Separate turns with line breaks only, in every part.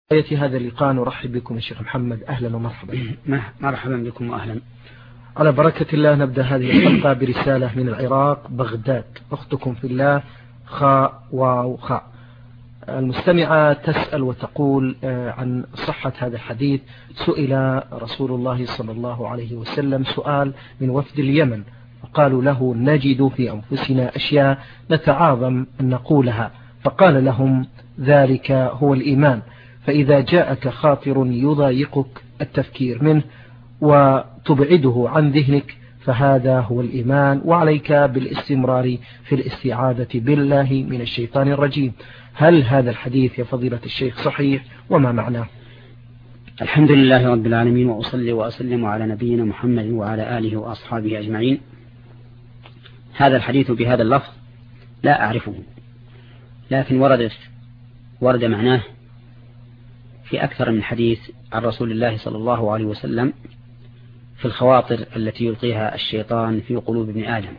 هذا اللقاء نرحب بكم يا شيخ محمد، أهلا ومرحبا.
مرحبا بكم وأهلا.
على بركة الله نبدأ هذه الحلقة برسالة من العراق بغداد، أختكم في الله خاء واو خاء. المستمعة تسأل وتقول عن صحة هذا الحديث. سئل رسول الله صلى الله عليه وسلم سؤال من وفد اليمن، فقالوا له: نجد في أنفسنا أشياء نتعاظم أن نقولها، فقال لهم: ذلك هو الإيمان، فإذا جاءك خاطر يضايقك التفكير منه وتبعده عن ذهنك فهذا هو الإيمان، وعليك بالاستمرار في الاستعاذة بالله من الشيطان الرجيم. هل هذا الحديث يا فضيلة الشيخ صحيح، وما معناه؟
الحمد لله رب العالمين، وأصلي وأسلم على نبينا محمد وعلى آله وأصحابه أجمعين. هذا الحديث بهذا اللفظ لا أعرفه، لكن ورد معناه في أكثر من حديث عن رسول الله صلى الله عليه وسلم في الخواطر التي يلقيها الشيطان في قلوب ابن آدم،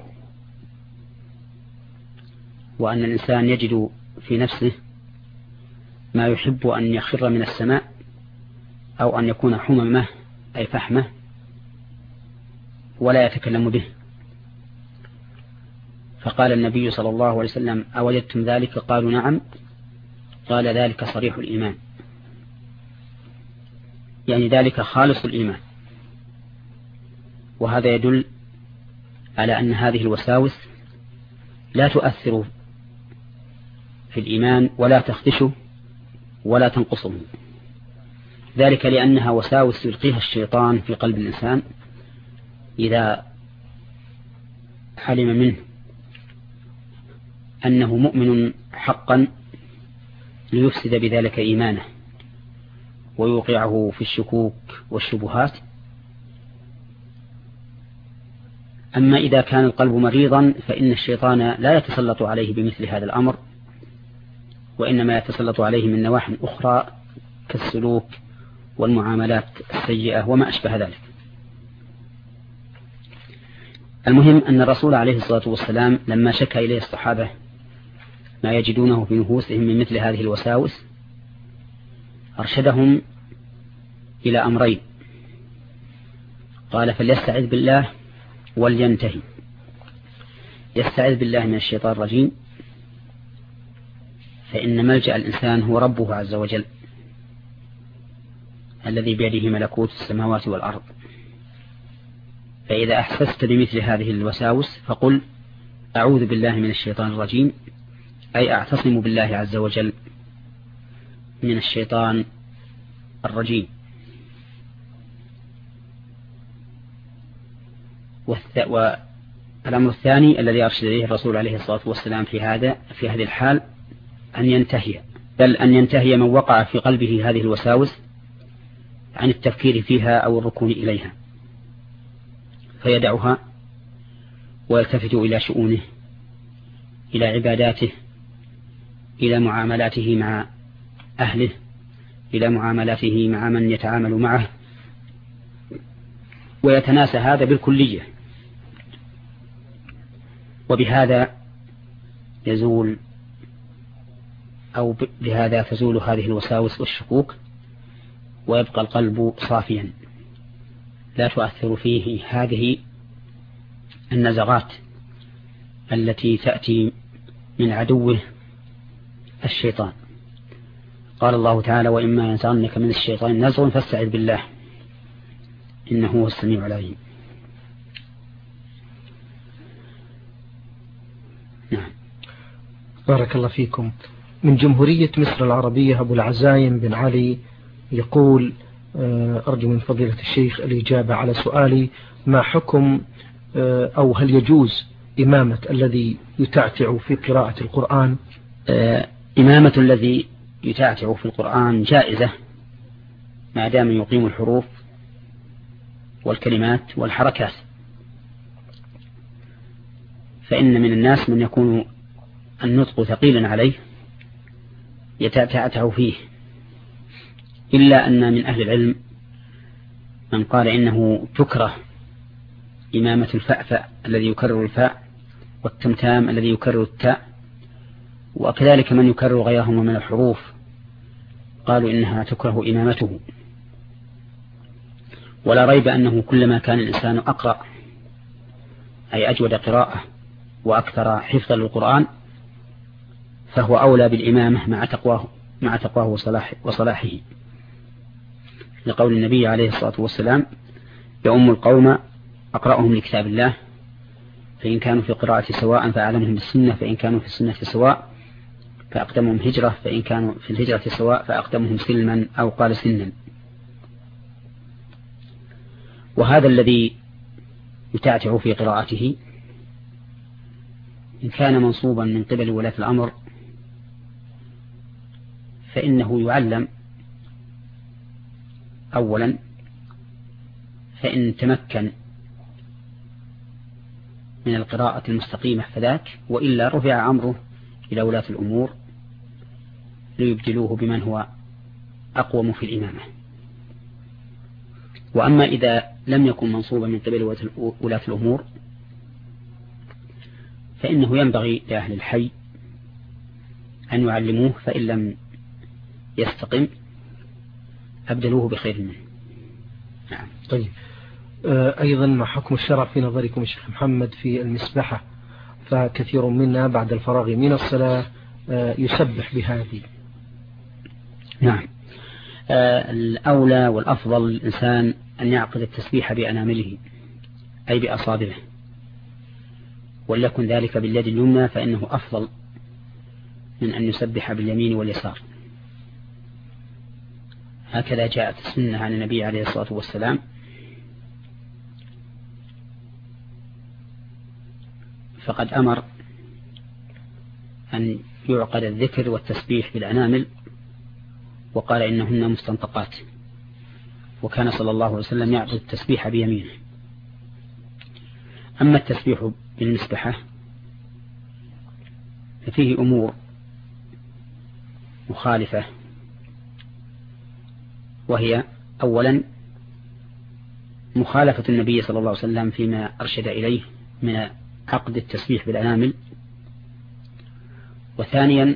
وأن الإنسان يجد في نفسه ما يحب أن يخر من السماء، أو أن يكون حممه أي فحمه ولا يتكلم به. فقال النبي صلى الله عليه وسلم: أوجدتم ذلك؟ قالوا: نعم. قال: ذلك صريح الإيمان، يعني ذلك خالص الإيمان. وهذا يدل على أن هذه الوساوس لا تؤثر في الإيمان ولا تخدشه ولا تنقصه، ذلك لأنها وساوس يلقيها الشيطان في قلب الإنسان إذا علم منه أنه مؤمن حقا ليفسد بذلك إيمانه ويوقعه في الشكوك والشبهات. أما إذا كان القلب مريضا فإن الشيطان لا يتسلط عليه بمثل هذا الأمر، وإنما يتسلط عليه من نواحي أخرى كالسلوك والمعاملات السيئة وما أشبه ذلك. المهم أن الرسول عليه الصلاة والسلام لما شكى إليه الصحابة ما يجدونه في نفوسهم من مثل هذه الوساوس أرشدهم إلى أمرين: قال: فليستعذ بالله ولينتهي. يستعذ بالله من الشيطان الرجيم، فإن ملجأ الإنسان هو ربه عز وجل الذي بيده ملكوت السماوات والأرض. فإذا أحسست بمثل هذه الوساوس فقل: أعوذ بالله من الشيطان الرجيم، أي أعتصم بالله عز وجل من الشيطان الرجيم. والأمر الثاني الذي أرشد إليه الرسول عليه الصلاة والسلام في هذه الحال أن ينتهي، بل أن ينتهي من وقع في قلبه هذه الوساوس عن التفكير فيها أو الركون إليها، فيدعها ويلتفت إلى شؤونه، إلى عباداته، إلى معاملاته مع أهله، إلى معاملاته مع من يتعامل معه، ويتناسى هذا بالكلية. وبهذا يزول أو بهذا تزول هذه الوساوس والشكوك، ويبقى القلب صافيا لا تؤثر فيه هذه النزغات التي تأتي من عدوه الشيطان. قال الله تعالى: وإما ينزغنك من الشيطان نزغ فاستعذ بالله إنه هو السميع العليم. نعم.
بارك الله فيكم. من جمهورية مصر العربية أبو العزايم بن علي يقول: أرجو من فضيلة الشيخ الإجابة على سؤالي: ما حكم أو هل يجوز إمامة الذي يتعتع في قراءة القرآن؟
إمامة الذي يتعتع في القرآن جائزة ما دام يقيم الحروف والكلمات والحركات، فإن من الناس من يكون النطق ثقيلا عليه يتعتع فيه، إلا أن من أهل العلم من قال إنه تكره إمامة الفأفأ الذي يكرر الفاء والتمتام الذي يكرر التاء، وكذلك من يكرر غيرهما من الحروف قالوا إنها تكره إمامته. ولا ريب أنه كلما كان الإنسان أقرأ أي أجود قراءة وأكثر حفظا للقرآن فهو أولى بالإمامة مع تقواه وصلاحه، لقول النبي عليه الصلاة والسلام: يؤم القوم أقرأهم لكتاب الله، فإن كانوا في قراءة سواء فأعلمهم بالسنة، فإن كانوا في السنة سواء فأقدمهم هجرة، فإن كانوا في الهجرة سواء فأقدمهم سلما، أو قال سنا. وهذا الذي يتعتع في قراءته إن كان منصوبا من قبل ولاة الأمر فإنه يعلم أولا، فإن تمكن من القراءة المستقيمة فذاك، وإلا رفع أمره إلى ولاة الأمور ليبدلوه بمن هو أقوم في الإمامة. وأما إذا لم يكن منصوبا من قبل ولاة الأمور فإنه ينبغي لأهل الحي أن يعلموه، فإن لم يستقم أبدلوه بخير منه.
نعم. طيب، أيضا ما حكم الشرع في نظركم الشيخ محمد في المسبحة؟ فكثير منا بعد الفراغ من الصلاة يسبح بهذه.
نعم، الأولى والأفضل للإنسان أن يعقد التسبيح بأنامله أي بأصابعه، وليكن ذلك باليد اليمنى، فإنه أفضل من أن يسبح باليمين واليسار. هكذا جاءت السنة عن النبي عليه الصلاة والسلام. فقد أمر أن يعقد الذكر والتسبيح بالأنامل، وقال إنهن مستنطقات، وكان صلى الله عليه وسلم يعقد التسبيح بيمينه. أما التسبيح بالمسبحة ففيه أمور مخالفة، وهي أولا مخالفة النبي صلى الله عليه وسلم فيما أرشد إليه من عقد التسبيح بالأنامل، وثانيا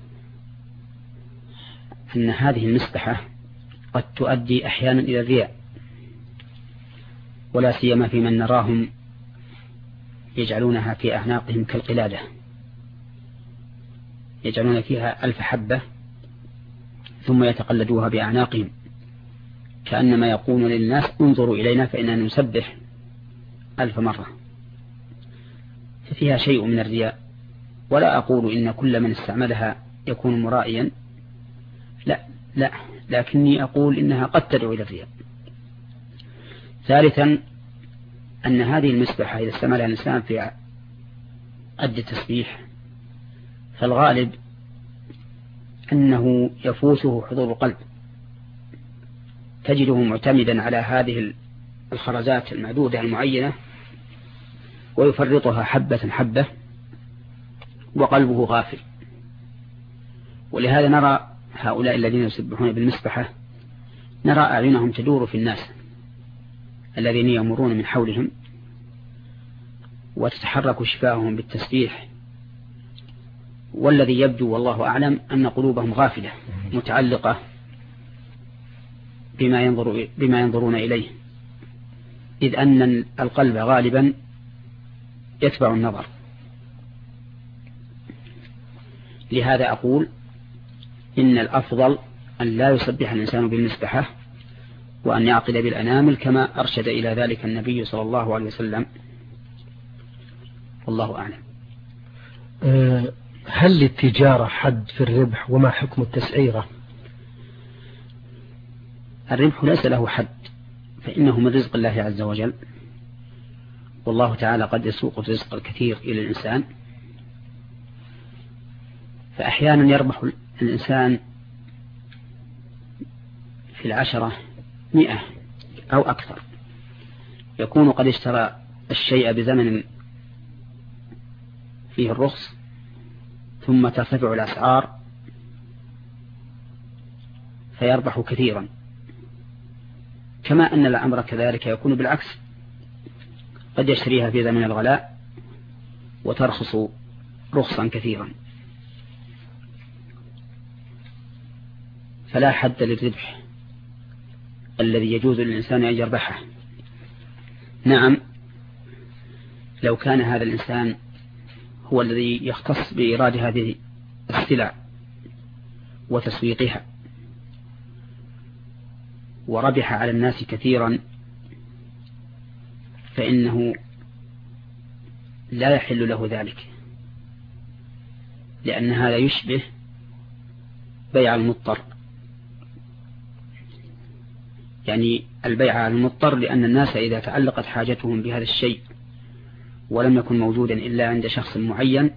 أن هذه المسبحة قد تؤدي أحيانا إلى الرياء، ولا سيما في من نراهم يجعلونها في أعناقهم كالقلادة، يجعلون فيها 1000 حبة ثم يتقلدوها بأعناقهم، كأنما يقولون للناس: انظروا إلينا فإننا نسبح 1000 مرة. ففيها شيء من الرياء، ولا أقول إن كل من استعملها يكون مرائيا، لا، لكني أقول إنها قد تدعو إلى الرياء. ثالثا أن هذه المسبحة إذا استعملها الإنسان في قد التسبيح فالغالب أنه يفوته حضور القلب، تجده معتمدا على هذه الخرزات المعدودة المعينة ويفرطها حبة حبة وقلبه غافل. ولهذا نرى هؤلاء الذين يسبحون بالمسبحة نرى أعينهم تدور في الناس الذين يمرون من حولهم، وتتحرك شفاههم بالتسبيح، والذي يبدو والله أعلم أن قلوبهم غافلة متعلقة بما ينظرون إليه، إذ أن القلب غالبا يتبع النظر. لهذا أقول إن الأفضل أن لا يسبح الإنسان بالمسبحة، وأن يعقد بالأنامل كما أرشد إلى ذلك النبي صلى الله عليه وسلم، والله أعلم.
هل للتجارة حد في الربح؟ وما حكم التسعيرة؟
الربح ليس له حد، فإنه من رزق الله عز وجل، والله تعالى قد يسوق الرزق الكثير إلى الإنسان، فأحيانا يربح الإنسان في 10 100 أو أكثر، يكون قد اشترى الشيء بزمن فيه الرخص ثم ترتفع الأسعار فيربح كثيرا، كما أن الأمر كذلك يكون بالعكس، قد يشتريها في زمن الغلاء وترخص رخصا كثيرا. فلا حد للربح الذي يجوز للإنسان أن يربحه. نعم، لو كان هذا الإنسان هو الذي يختص بإيراد هذه السلع وتسويقها وربح على الناس كثيرا، فإنه لا يحل له ذلك، لأن هذا يشبه بيع المضطر، يعني البيع على المضطر، لأن الناس إذا تعلقت حاجتهم بهذا الشيء ولم يكن موجودا إلا عند شخص معين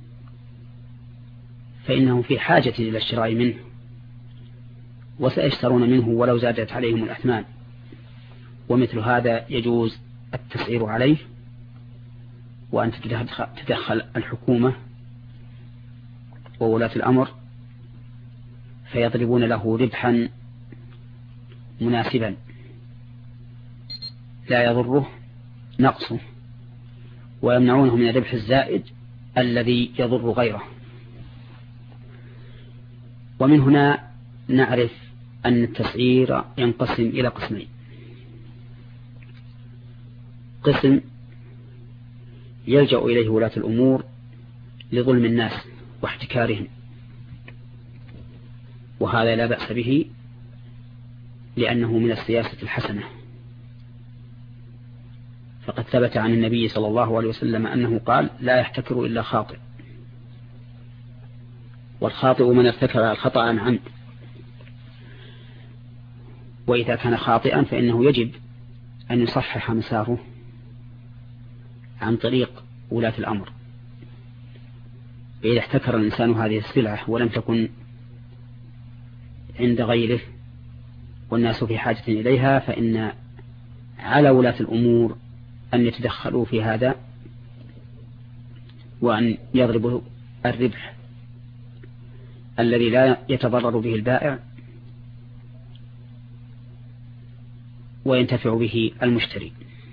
فإنهم في حاجة إلى الشراء منه وسيشترون منه ولو زادت عليهم الأثمان. ومثل هذا يجوز التسعير عليه، وأن تتدخل الحكومة وولاة الأمر فيضربون له ربحا مناسبا لا يضره نقصه، ويمنعونه من الربح الزائد الذي يضر غيره. ومن هنا نعرف أن التسعير ينقسم إلى قسمين: قسم يلجأ إليه ولاة الأمور لظلم الناس واحتكارهم، وهذا لا بأس به لأنه من السياسة الحسنة، فقد ثبت عن النبي صلى الله عليه وسلم أنه قال: لا يحتكر إلا خاطئ، والخاطئ من ارتكب الخطأ عن عمد، وإذا كان خاطئا فإنه يجب أن يصحح مساره عن طريق ولاة الأمر. فإذا احتكر الإنسان هذه السلعة ولم تكن عند غيره والناس في حاجة إليها، فإن على ولاة الأمور أن يتدخلوا في هذا وأن يضربوا الربح الذي لا يتضرر به البائع وينتفع به المشتري.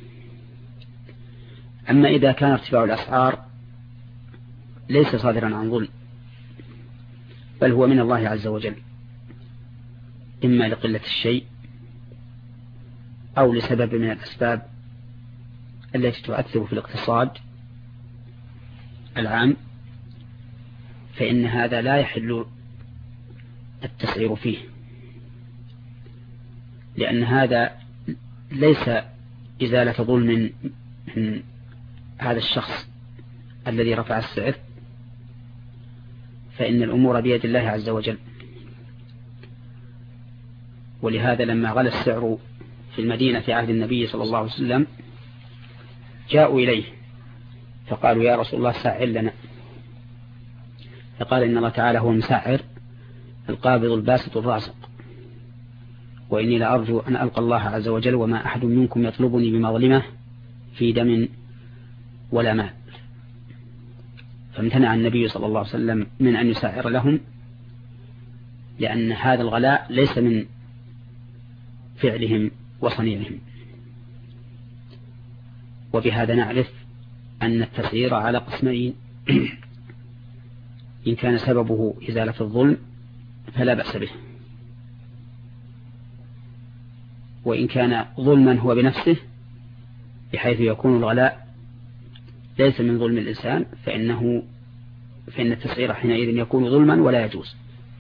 أما إذا كان ارتفاع الأسعار ليس صادرا عن ظلم، بل هو من الله عز وجل، إما لقلة الشيء أو لسبب من الأسباب التي تؤثر في الاقتصاد العام، فإن هذا لا يحل التسعير فيه، لأن هذا ليس إزالة ظلم من هذا الشخص الذي رفع السعر، فإن الأمور بيد الله عز وجل. ولهذا لما غلى السعر في المدينة في عهد النبي صلى الله عليه وسلم جاءوا إليه فقالوا: يا رسول الله سعر لنا. فقال: إن الله تعالى هو المسعر القابض الباسط الرازق، وإني لأرجو أن ألقى الله عز وجل وما أحد منكم يطلبني بمظلمة في دم ولا مال. فامتنع النبي صلى الله عليه وسلم من أن يسعر لهم، لأن هذا الغلاء ليس من فعلهم وصنيعهم. وبهذا نعرف أن التسعير على قسمين: إن كان سببه إزالة الظلم فلا بأس به، وإن كان ظلما هو بنفسه بحيث يكون الغلاء ليس من ظلم الإنسان فإن التسعير حينئذ يكون ظلما ولا يجوز.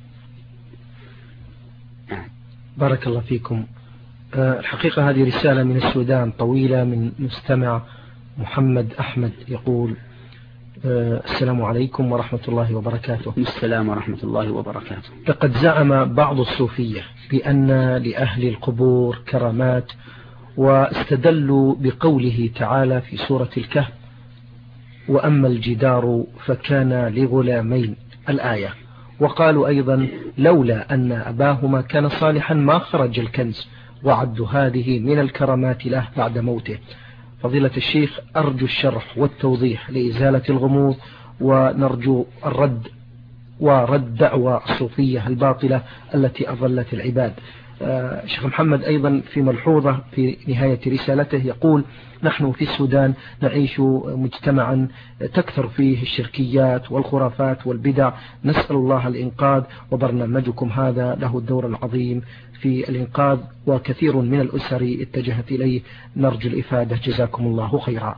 بارك الله فيكم. الحقيقة هذه رسالة من السودان طويلة من مستمع محمد أحمد، يقول: السلام عليكم ورحمة الله وبركاته.
السلام ورحمة الله وبركاته.
لقد زعم بعض الصوفية بأن لأهل القبور كرامات، واستدلوا بقوله تعالى في سورة الكهف: وأما الجدار فكان لغلامين، الآية. وقالوا أيضا: لولا أن أباهما كان صالحا ما خرج الكنز، وعدوا هذه من الكرامات له بعد موته. فضيلة الشيخ، أرجو الشرح والتوضيح لإزالة الغموض، ونرجو الرد ورد دعوى الصوفية الباطلة التي أضلت العباد. شيخ محمد أيضا في ملحوظة في نهاية رسالته يقول: نحن في السودان نعيش مجتمعا تكثر فيه الشركيات والخرافات والبدع، نسأل الله الإنقاذ، وبرنامجكم هذا له الدور العظيم في الإنقاذ، وكثير من الأسر اتجهت إليه، نرجو الإفادة، جزاكم الله خيرا.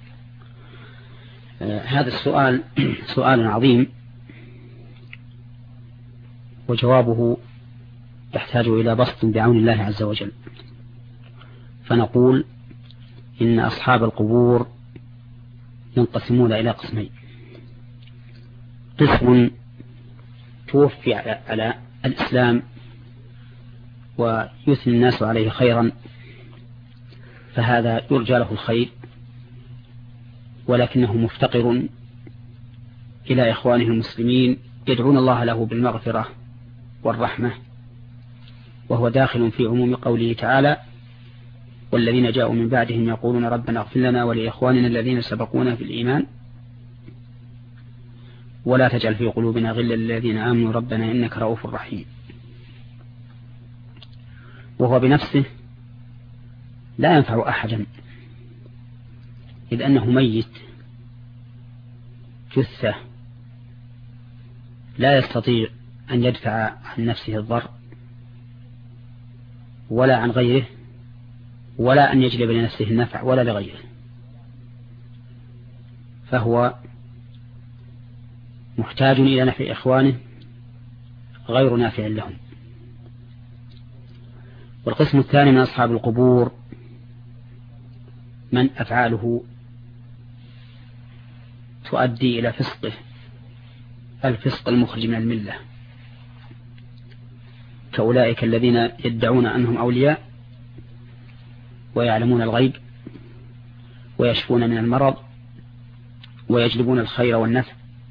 هذا السؤال سؤال عظيم، وجوابه يحتاج إلى بسط بعون الله عز وجل. فنقول إن أصحاب القبور ينقسمون إلى قسمين: قسم توفي على الإسلام ويثني الناس عليه خيرا، فهذا يرجى له الخير، ولكنه مفتقر إلى إخوانه المسلمين يدعون الله له بالمغفرة والرحمة، وهو داخل في عموم قوله تعالى: والذين جاءوا من بعدهم يقولون ربنا اغفر لنا ولإخواننا الذين سبقونا بالإيمان ولا تجعل في قلوبنا غلا للذين آمنوا ربنا إنك رؤوف رحيم. وهو بنفسه لا ينفع أحدا، إذ أنه ميت جثة لا يستطيع أن يدفع عن نفسه الضر ولا عن غيره، ولا أن يجلب لنفسه النفع ولا لغيره، فهو محتاج إلى نفع إخوانه غير نافع لهم. والقسم الثاني من أصحاب القبور من أفعاله تؤدي إلى فسقه، الفسق المخرج من الملة، كأولئك الذين يدعون أنهم أولياء ويعلمون الغيب ويشفون من المرض ويجلبون الخير والنفع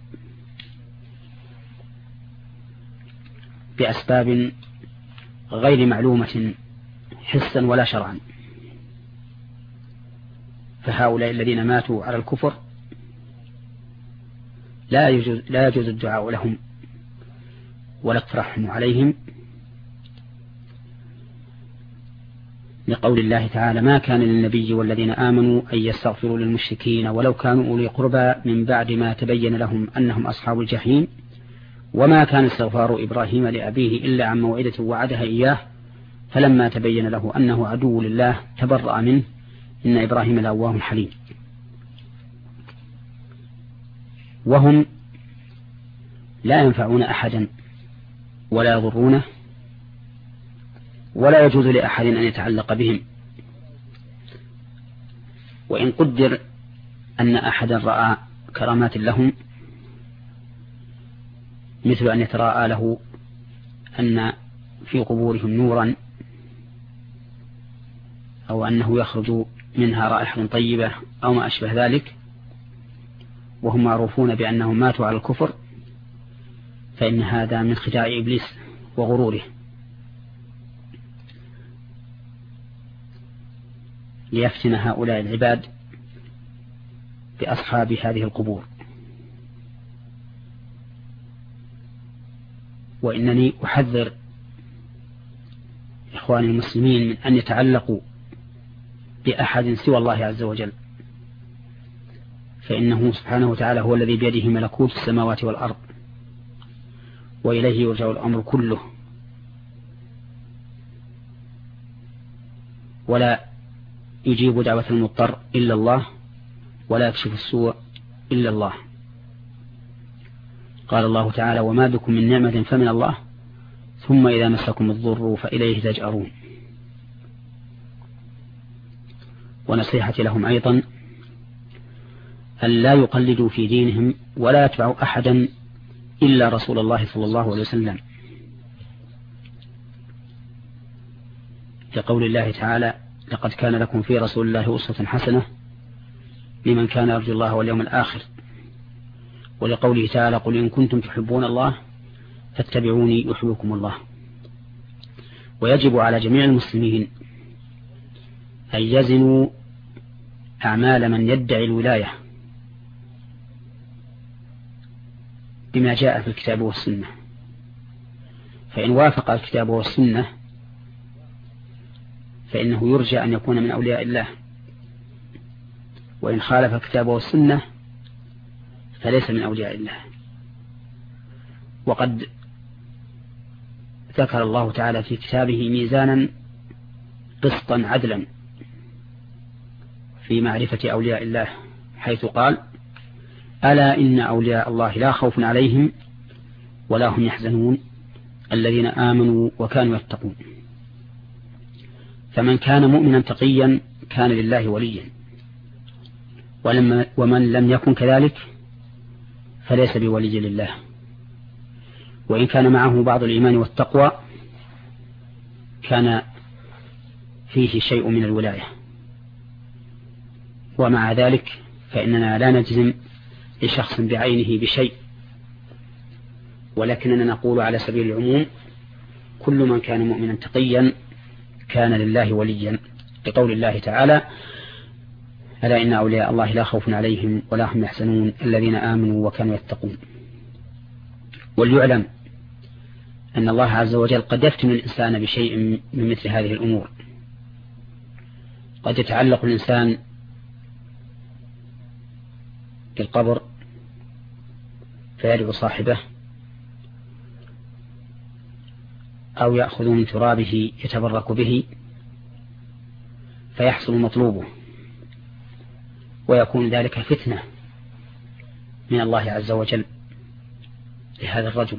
بأسباب غير معلومة حسا ولا شرعا. فهؤلاء الذين ماتوا على الكفر لا يجوز الدعاء لهم ولا الترحم عليهم، لقول الله تعالى: ما كان للنبي والذين آمنوا أن يستغفروا للمشركين ولو كانوا أولي قربى من بعد ما تبين لهم أنهم أصحاب الجحيم وما كان استغفار إبراهيم لأبيه إلا عن موعدة وعدها إياه فلما تبين له أنه عدو لله تبرأ منه إن إبراهيم لأواه حليم. وهم لا ينفعون أحدا ولا يضرونه، ولا يجوز لأحد أن يتعلق بهم. وإن قدر أن أحدا رأى كرامات لهم، مثل أن يتراءى له أن في قبورهم نورا، أو أنه يخرج منها رائحة طيبة أو ما أشبه ذلك، وهم معروفون بأنهم ماتوا على الكفر، فإن هذا من خداع إبليس وغروره، ليفتن هؤلاء العباد بأصحاب هذه القبور. وإنني أحذر إخواني المسلمين من أن يتعلقوا بأحد سوى الله عز وجل، فإنه سبحانه وتعالى هو الذي بيده ملكوت السماوات والأرض، وإليه يرجع الأمر كله، ولا يجيب دعوة المضطر إلا الله، ولا يكشف السوء إلا الله. قال الله تعالى: وما بكم من نعمة فمن الله ثم إذا مسكم الضر فإليه تجأرون. ونصيحتي لهم أيضا أن لا يقلدوا في دينهم ولا يتبعوا أحدا إلا رسول الله صلى الله عليه وسلم، لقول الله تعالى: لقد كان لكم في رسول الله أسوة حسنة لمن كان يرجو الله واليوم الآخر، ولقوله تعالى: قل إن كنتم تحبون الله فاتبعوني يحببكم الله. ويجب على جميع المسلمين أن يزنوا أعمال من يدعي الولاية بما جاء في الكتاب والسنة، فإن وافق الكتاب والسنة فإنه يرجى أن يكون من أولياء الله، وإن خالف كتابه والسنة فليس من أولياء الله. وقد ذكر الله تعالى في كتابه ميزانا قسطا عدلا في معرفة أولياء الله، حيث قال: ألا إن أولياء الله لا خوف عليهم ولا هم يحزنون الذين آمنوا وكانوا يتقون. فمن كان مؤمنا تقيا كان لله وليا، ومن لم يكن كذلك فليس بولي لله، وإن كان معه بعض الإيمان والتقوى كان فيه شيء من الولاية. ومع ذلك فإننا لا نجزم لشخص بعينه بشيء، ولكننا نقول على سبيل العموم: كل من كان مؤمنا تقيا كان لله وليا، لقول الله تعالى: ألا إن أولياء الله لا خوف عليهم ولا هم يحزنون الذين آمنوا وكانوا يتقون. وليعلم أن الله عز وجل قد يفتن الإنسان بشيء من مثل هذه الأمور. قد يتعلق الإنسان بالقبر فيدعو صاحبه، أو يأخذ من ترابه يتبرك به فيحصل مطلوبه، ويكون ذلك فتنة من الله عز وجل لهذا الرجل،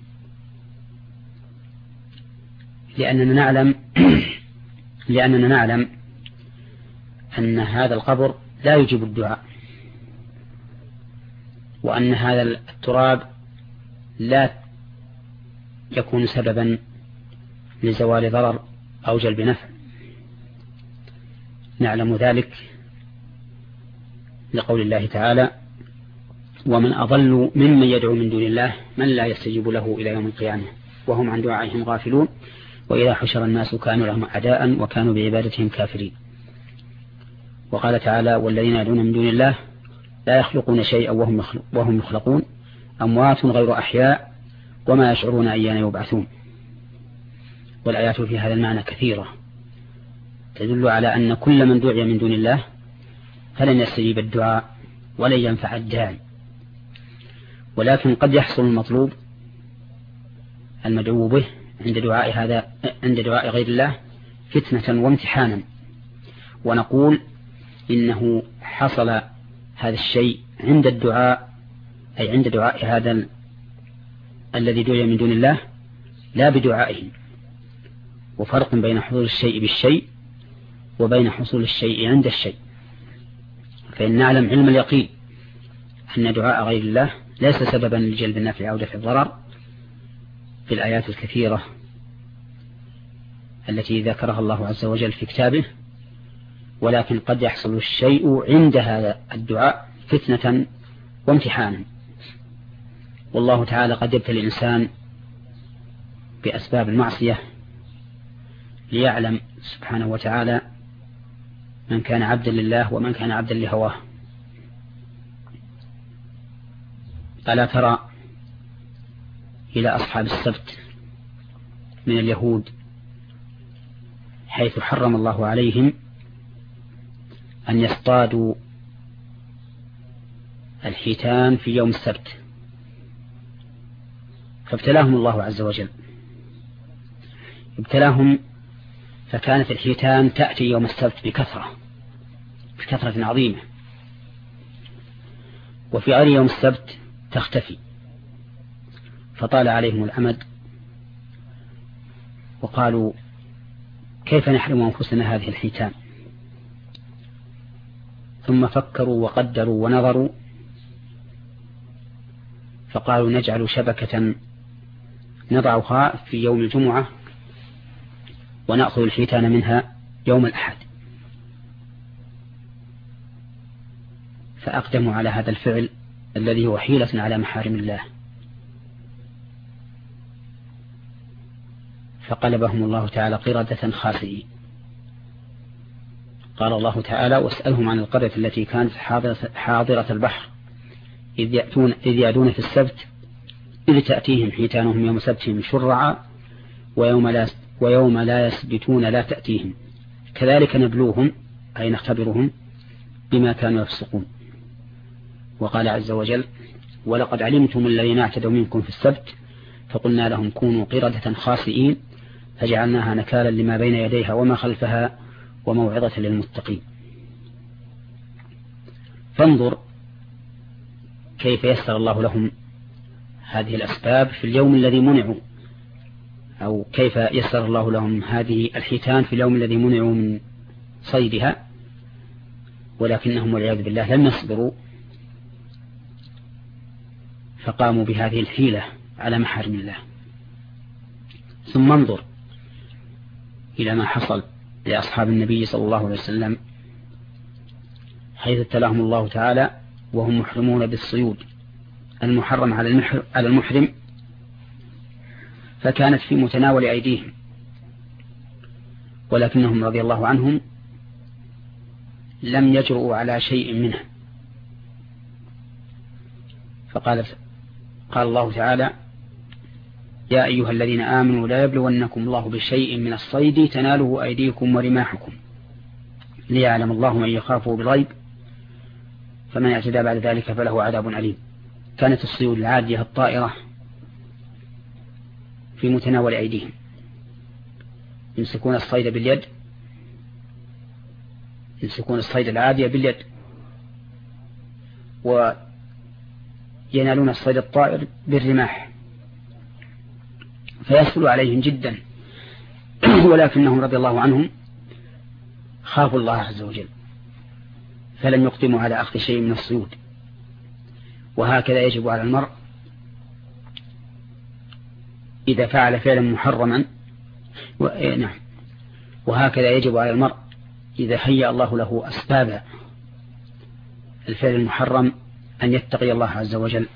لأننا نعلم أن هذا القبر لا يجيب الدعاء، وأن هذا التراب لا يكون سببا لزوال ضرر أو جلب نفع. نعلم ذلك لقول الله تعالى: ومن أضل ممن يدعو من دون الله من لا يستجيب له إلى يوم القيامة وهم عن دعائهم غافلون وإذا حشر الناس كانوا لهم أعداء وكانوا بعبادتهم كافرين. وقال تعالى: والذين يدعون من دون الله لا يخلقون شيئا وهم يخلقون أموات غير أحياء وما يشعرون أيان يبعثون. والآيات في هذا المعنى كثيرة تدل على أن كل من دعي من دون الله فلن يستجيب الدعاء ولن ينفع الداعي، ولكن قد يحصل المطلوب المدعو به عند دعاء غير الله فتنة وامتحانا، ونقول إنه حصل هذا الشيء عند الدعاء، أي عند دعاء هذا الذي دعي من دون الله لا بدعائه. وفرق بين حصول الشيء بالشيء وبين حصول الشيء عند الشيء. فإن نعلم علم اليقين أن دعاء غير الله ليس سببا لجلب النفع أو دفع الضرر في الآيات الكثيرة التي ذكرها الله عز وجل في كتابه، ولكن قد يحصل الشيء عند هذا الدعاء فتنة وامتحانا. والله تعالى قد يبتلي الإنسان بأسباب المعصية ليعلم سبحانه وتعالى من كان عبدا لله ومن كان عبدا لهواه. ألا ترى إلى أصحاب السبت من اليهود حيث حرم الله عليهم أن يصطادوا الحيتان في يوم السبت، فابتلاهم الله عز وجل، ابتلاهم فكانت الحيتان تأتي يوم السبت بكثرة عظيمة، وفي غير يوم السبت تختفي، فطال عليهم الأمد وقالوا: كيف نحرم أنفسنا هذه الحيتان؟ ثم فكروا وقدروا ونظروا فقالوا: نجعل شبكة نضعها في يوم الجمعة ونأخذ الحيتان منها يوم الأحد. فأقدموا على هذا الفعل الذي هو حيلة على محارم الله، فقلبهم الله تعالى قردة خاسئين. قال الله تعالى: واسألهم عن القرية التي كانت حاضرة البحر إذ يأتون في السبت إذ تأتيهم حيتانهم يوم سبتهم شرعا ويوم لا يسبتون لا تأتيهم كذلك نبلوهم أي نختبرهم بما كانوا يفسقون. وقال عز وجل ولقد علمتم الذين اعتدوا منكم في السبت فقلنا لهم كونوا قردة خاسئين فجعلناها نكالا لما بين يديها وما خلفها وموعظة للمتقين. فانظر كيف يسر الله لهم هذه الأسباب في اليوم الذي منعوا، أو كيف يسر الله لهم هذه الحيتان في اليوم الذي منعوا من صيدها، ولكنهم والعياذ بالله لم يصبروا فقاموا بهذه الحيلة على محارم الله. ثم انظر إلى ما حصل لأصحاب النبي صلى الله عليه وسلم حيث ابتلاهم الله تعالى وهم محرمون بالصيود المحرم على المحرم، فكانت في متناول أيديهم، ولكنهم رضي الله عنهم لم يجرؤوا على شيء منها. قال الله تعالى يا أيها الذين آمنوا لا يبلونكم الله بشيء من الصيد تناله أيديكم ورماحكم ليعلم الله من يخافه بالغيب فمن اعتدى بعد ذلك فله عذاب أليم. كانت الصيود العادية الطائرة في متناول أيديهم، يمسكون الصيد باليد، يمسكون الصيد العادية باليد، وينالون الصيد الطائر بالرماح، فيسهل عليهم جدا. ولكنهم رضي الله عنهم خافوا الله عز وجل فلم يقدموا على أخذ شيء من الصيود. وهكذا يجب على المرء إذا فعل فعلا محرما نعم، وهكذا يجب على المرء إذا هيأ الله له أسباب الفعل المحرم أن يتقي الله عز وجل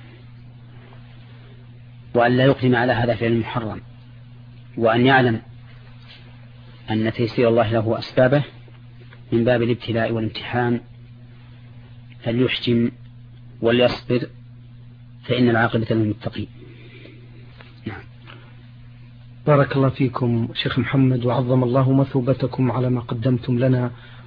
وأن لا يقدم على هذا الفعل المحرم، وأن يعلم أن تيسير الله له أسبابه من باب الابتلاء والامتحان، فليحجم وليصبر فإن العاقبة للمتقين. نعم.
بارك الله فيكم شيخ محمد، وعظم الله مثوبتكم على ما قدمتم لنا